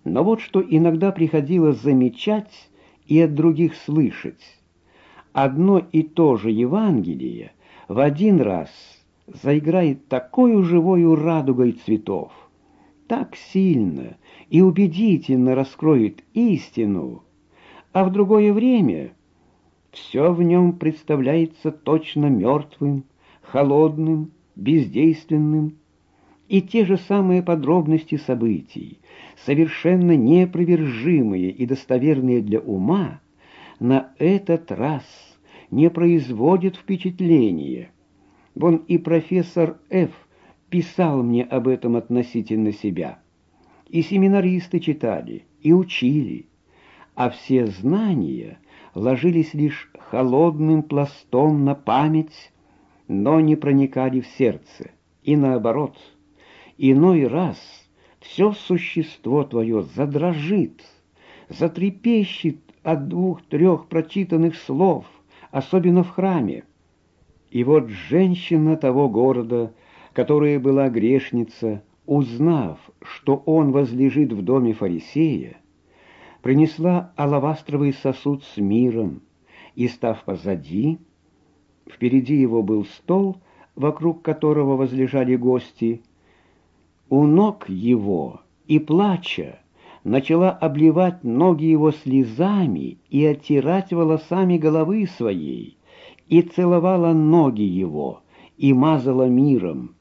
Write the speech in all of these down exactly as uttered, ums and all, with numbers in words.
Но вот что иногда приходилось замечать и от других слышать. Одно и то же Евангелие в один раз заиграет такою живою радугой цветов, так сильно и убедительно раскроет истину, а в другое время все в нем представляется точно мертвым, холодным, бездейственным, и те же самые подробности событий, совершенно неопровержимые и достоверные для ума, на этот раз не производят впечатления. Вон и профессор Ф. писал мне об этом относительно себя. И семинаристы читали, и учили, а все знания ложились лишь холодным пластом на память, но не проникали в сердце, и наоборот. Иной раз все существо твое задрожит, затрепещет от двух-трех прочитанных слов, особенно в храме. И вот женщина того города, которая была грешница, узнав, что он возлежит в доме фарисея, принесла алавастровый сосуд с миром, и, став позади, впереди его был стол, вокруг которого возлежали гости, у ног его и, плача, начала обливать ноги его слезами и оттирать волосами головы своей, и целовала ноги его, и мазала миром.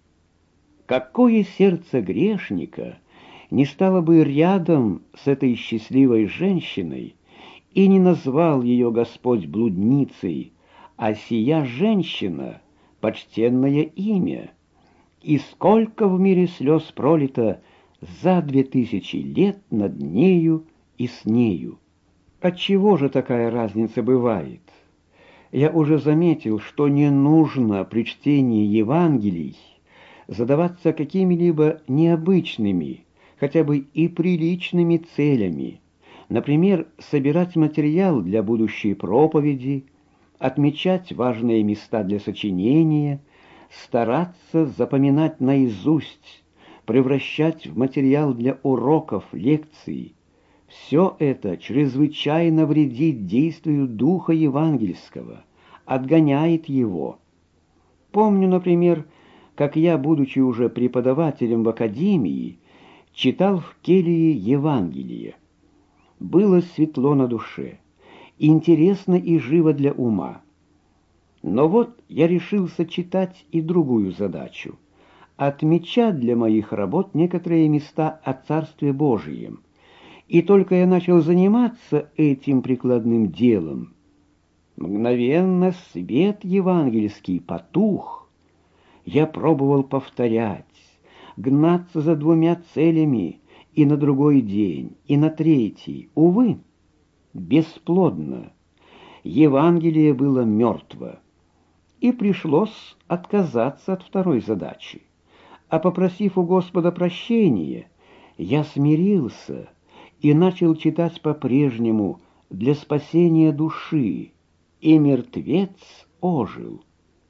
Какое сердце грешника не стало бы рядом с этой счастливой женщиной, и не назвал ее Господь блудницей, а сия женщина — почтенное имя. И сколько в мире слез пролито за две тысячи лет над нею и с нею. Отчего же такая разница бывает? Я уже заметил, что не нужно при чтении Евангелий задаваться какими-либо необычными, хотя бы и приличными целями. Например, собирать материал для будущей проповеди, отмечать важные места для сочинения, стараться запоминать наизусть, превращать в материал для уроков, лекций. Все это чрезвычайно вредит действию Духа Евангельского, отгоняет его. Помню, например, как я, будучи уже преподавателем в академии, читал в келье Евангелие. Было светло на душе, интересно и живо для ума. Но вот я решился читать и другую задачу — отмечать для моих работ некоторые места о Царстве Божием. И только я начал заниматься этим прикладным делом, мгновенно свет евангельский потух. Я пробовал повторять, гнаться за двумя целями и на другой день, и на третий. Увы, бесплодно. Евангелие было мертво. И пришлось отказаться от второй задачи. А попросив у Господа прощения, я смирился и начал читать по-прежнему для спасения души, и мертвец ожил.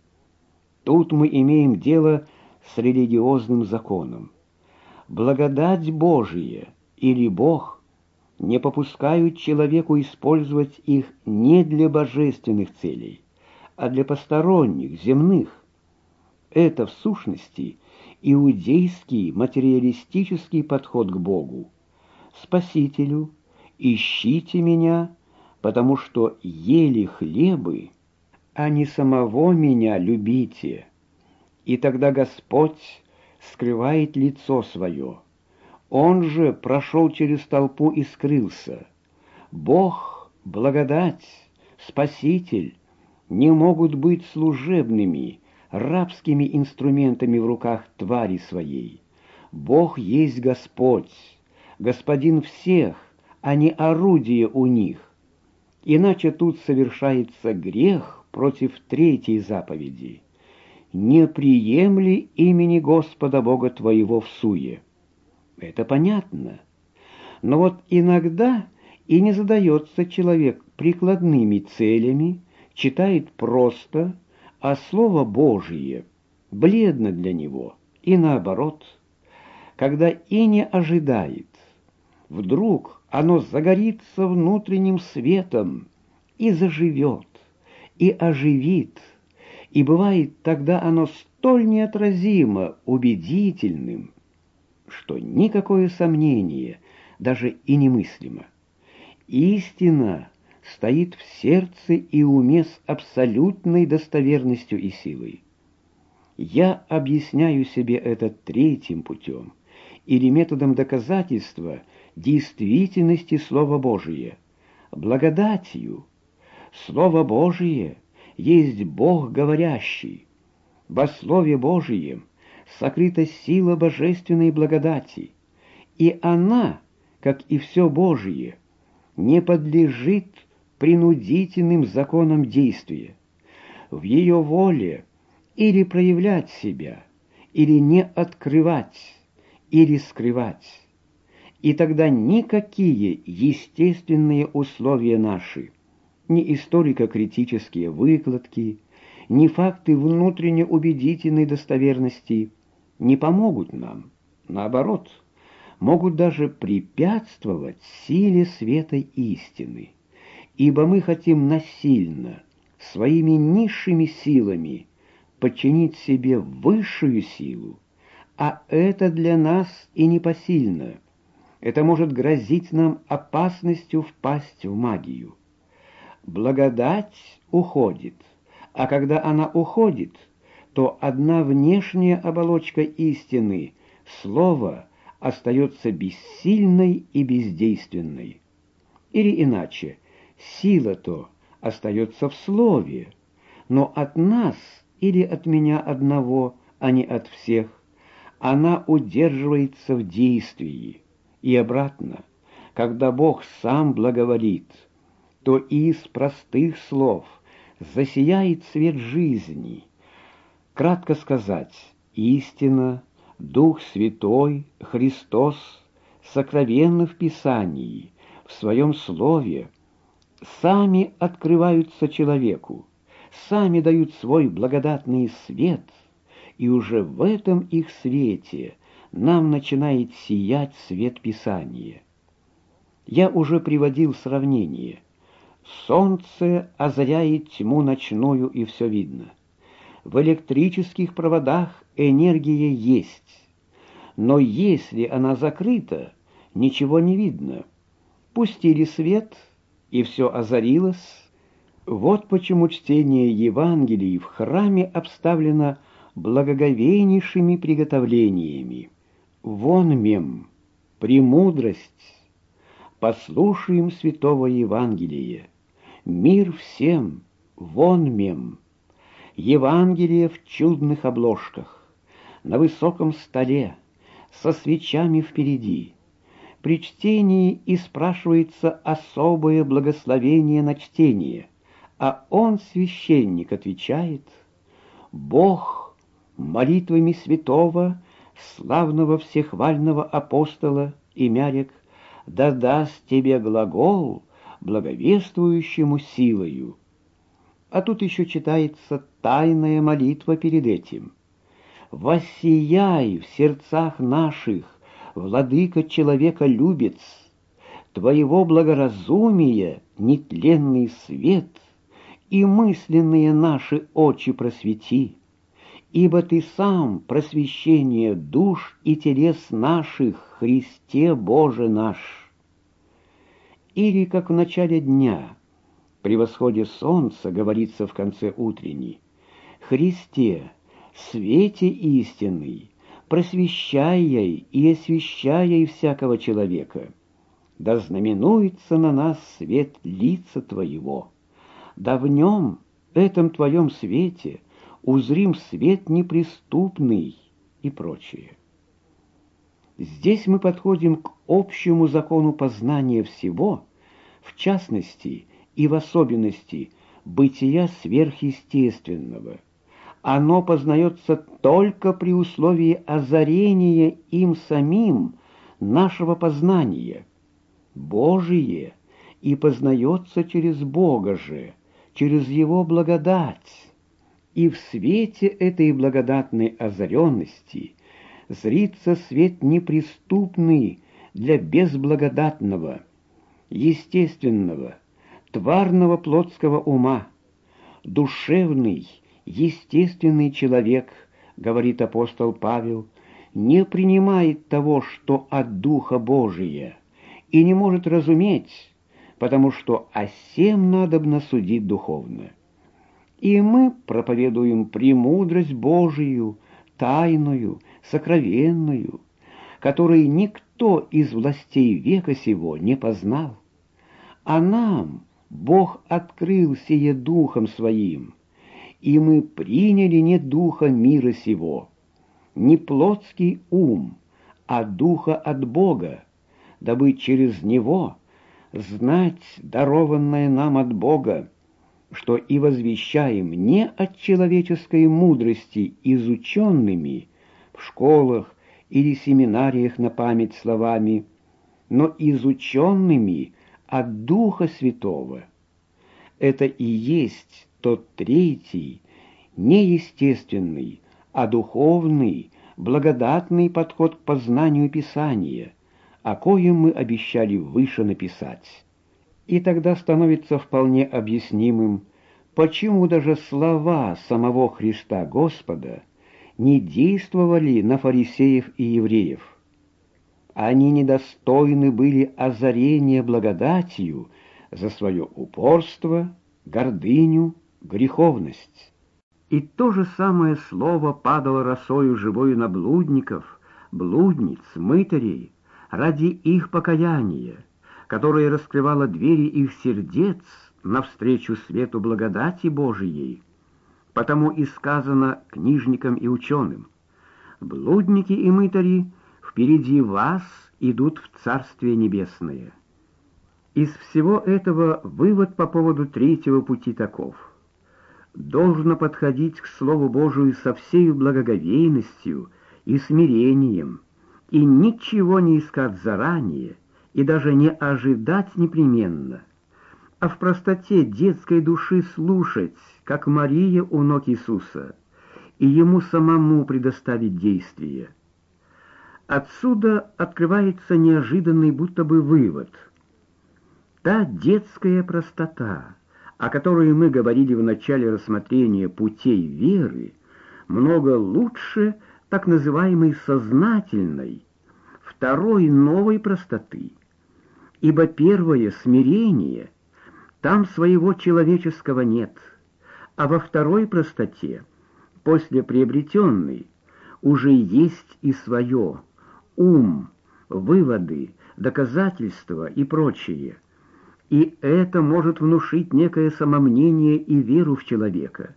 Тут мы имеем дело с религиозным законом. Благодать Божия или Бог не попускают человеку использовать их не для божественных целей, а для посторонних, земных. Это, в сущности, иудейский материалистический подход к Богу. Спасителю, ищите меня, потому что ели хлебы, а не самого меня любите. И тогда Господь скрывает лицо свое. Он же прошел через толпу и скрылся. Бог, благодать, Спаситель не могут быть служебными, рабскими инструментами в руках твари своей. Бог есть Господь, Господин всех, а не орудие у них. Иначе тут совершается грех против третьей заповеди. Не приемли имени Господа Бога твоего всуе. Это понятно. Но вот иногда и не задается человек прикладными целями, читает просто, а Слово Божие бледно для него, и наоборот, когда и не ожидает, вдруг оно загорится внутренним светом и заживет, и оживит, и бывает тогда оно столь неотразимо убедительным, что никакое сомнение даже и немыслимо. Истина стоит в сердце и уме с абсолютной достоверностью и силой. Я объясняю себе это третьим путем или методом доказательства действительности Слова Божия, благодатью. Слово Божие есть Бог говорящий. Во Слове Божием сокрыта сила божественной благодати, и она, как и все Божие, не подлежит принудительным законам действия. В ее воле или проявлять себя, или не открывать, или скрывать. И тогда никакие естественные условия наши, ни историко-критические выкладки, ни факты внутренне убедительной достоверности не помогут нам. Наоборот, могут даже препятствовать силе света истины, ибо мы хотим насильно, своими низшими силами, подчинить себе высшую силу, а это для нас и непосильно. Это может грозить нам опасностью впасть в магию. Благодать уходит, а когда она уходит, то одна внешняя оболочка истины, слово, остается бессильной и бездейственной. Или иначе, сила-то остается в слове, но от нас или от меня одного, а не от всех, она удерживается в действии. И обратно, когда Бог сам благоволит, то из простых слов засияет свет жизни. Кратко сказать, истина, Дух Святой, Христос, сокровенно в Писании, в Своем Слове, сами открываются человеку, сами дают свой благодатный свет, и уже в этом их свете нам начинает сиять свет Писания. Я уже приводил сравнение. Солнце озаряет тьму ночную, и все видно. В электрических проводах энергия есть, но если она закрыта, ничего не видно. Пустили свет, и все озарилось. Вот почему чтение Евангелий в храме обставлено благоговейнейшими приготовлениями. Вон мем, премудрость. Послушаем святого Евангелия. Мир всем, вон мем. Евангелие в чудных обложках, на высоком столе, со свечами впереди. При чтении и спрашивается особое благословение на чтение, а он, священник, отвечает: «Бог молитвами святого, славного всехвального апостола Имярек, да даст тебе глагол, благовествующему силою». А тут еще читается тайная молитва перед этим. «Воссияй в сердцах наших, владыка человеколюбец, твоего благоразумия нетленный свет, и мысленные наши очи просвети, ибо ты сам просвещение душ и телес наших, Христе Боже наш». Или, как в начале дня, при восходе солнца говорится в конце утренней: «Христе, свете истинный, просвещай и освещай всякого человека, да знаменуется на нас свет лица Твоего, да в нем, этом Твоем свете, узрим свет неприступный» и прочее. Здесь мы подходим к общему закону познания всего, в частности и в особенности бытия сверхъестественного. Оно познается только при условии озарения им самим нашего познания. Божие и познается через Бога же, через Его благодать. И в свете этой благодатной озаренности зрится свет неприступный для безблагодатного, естественного, тварного плотского ума. Душевный, естественный человек, говорит апостол Павел, не принимает того, что от Духа Божия, и не может разуметь, потому что о сем надобно судить духовно. И мы проповедуем премудрость Божию, тайную, сокровенную, которой никто из властей века сего не познал. А нам Бог открыл сие Духом Своим, и мы приняли не духа мира сего, не плотский ум, а духа от Бога, дабы через него знать дарованное нам от Бога, что и возвещаем не от человеческой мудрости изученными в школах или семинариях на память словами, но изученными от Духа Святого. Это и есть тот третий, неестественный, а духовный, благодатный подход к познанию Писания, о коем мы обещали выше написать. И тогда становится вполне объяснимым, почему даже слова самого Христа Господа не действовали на фарисеев и евреев. Они недостойны были озарения благодатью за свое упорство, гордыню, греховность. И то же самое слово падало росою живою на блудников, блудниц, мытарей, ради их покаяния, которое раскрывало двери их сердец навстречу свету благодати Божией. Потому и сказано книжникам и ученым: блудники и мытари впереди вас идут в Царствие Небесное. Из всего этого вывод по поводу третьего пути таков: должно подходить к Слову Божию со всей благоговейностью и смирением, и ничего не искать заранее, и даже не ожидать непременно, а в простоте детской души слушать, как Мария у ног Иисуса, и Ему самому предоставить действие. Отсюда открывается неожиданный будто бы вывод. Та детская простота, о которой мы говорили в начале рассмотрения путей веры, много лучше так называемой сознательной, второй новой простоты. Ибо первое смирение, там своего человеческого нет, а во второй простоте, после приобретенной, уже есть и свое, ум, выводы, доказательства и прочее. И это может внушить некое самомнение и веру в человека.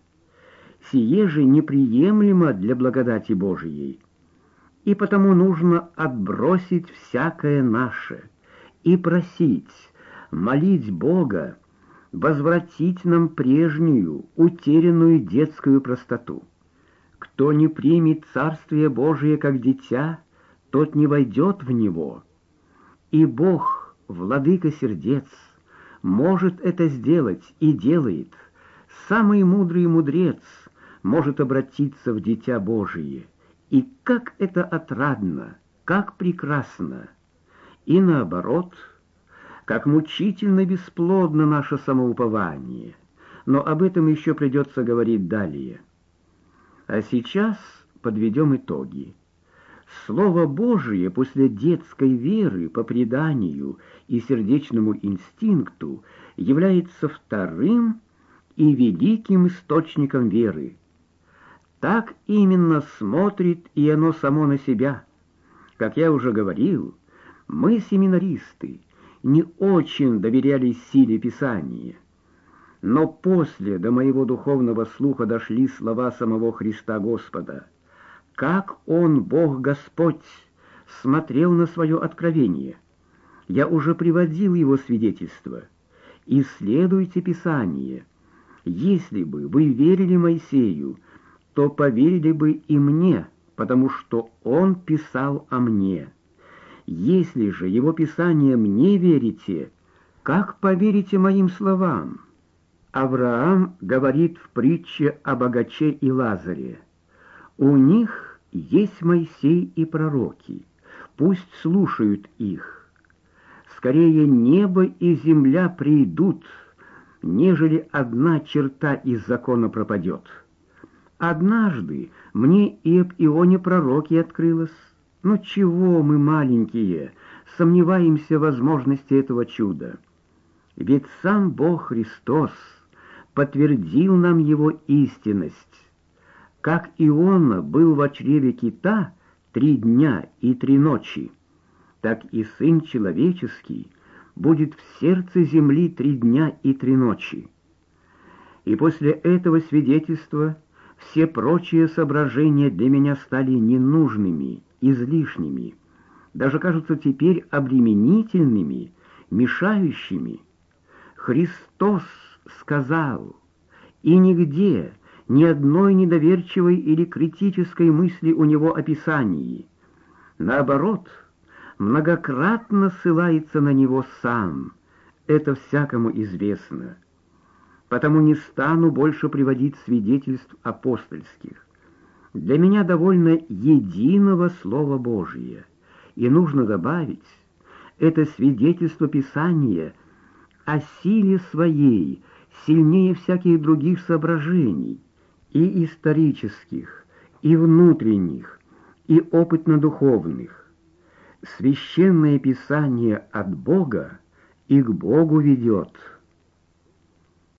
Сие же неприемлемо для благодати Божией. И потому нужно отбросить всякое наше и просить, молить Бога возвратить нам прежнюю, утерянную детскую простоту. Кто не примет Царствие Божие как дитя, тот не войдет в него. И Бог, владыка сердец, может это сделать и делает. Самый мудрый мудрец может обратиться в Дитя Божие. И как это отрадно, как прекрасно! И наоборот, как мучительно бесплодно наше самоупование. Но об этом еще придется говорить далее. А сейчас подведем итоги. Слово Божие после детской веры по преданию и сердечному инстинкту является вторым и великим источником веры. Так именно смотрит и оно само на себя. Как я уже говорил, мы, семинаристы, не очень доверяли силе Писания. Но после до моего духовного слуха дошли слова самого Христа Господа. Как Он, Бог Господь, смотрел на свое откровение. Я уже приводил его свидетельство. Исследуйте Писание. Если бы вы верили Моисею, то поверили бы и мне, потому что он писал о мне. Если же его Писанием не верите, как поверите моим словам? Авраам говорит в притче о богаче и Лазаре. У них есть Моисей и пророки. пусть слушают их. Скорее небо и земля придут, нежели одна черта из закона пропадет. Однажды мне и об Ионе пророке открылось. Но чего мы, маленькие, сомневаемся в возможности этого чуда? Ведь сам Бог Христос подтвердил нам его истинность. Как Иона был в чреве кита три дня и три ночи, так и Сын Человеческий будет в сердце земли три дня и три ночи. И после этого свидетельства все прочие соображения для меня стали ненужными, излишними, даже кажутся теперь обременительными, мешающими. Христос сказал, и нигде ни одной недоверчивой или критической мысли у него описании. Наоборот, многократно ссылается на него сам. Это всякому известно. Потому не стану больше приводить свидетельств апостольских. Для меня довольно единого Слова Божия. И нужно добавить, это свидетельство Писания о силе своей сильнее всяких других соображений, и исторических, и внутренних, и опытно-духовных. Священное Писание от Бога и к Богу ведет.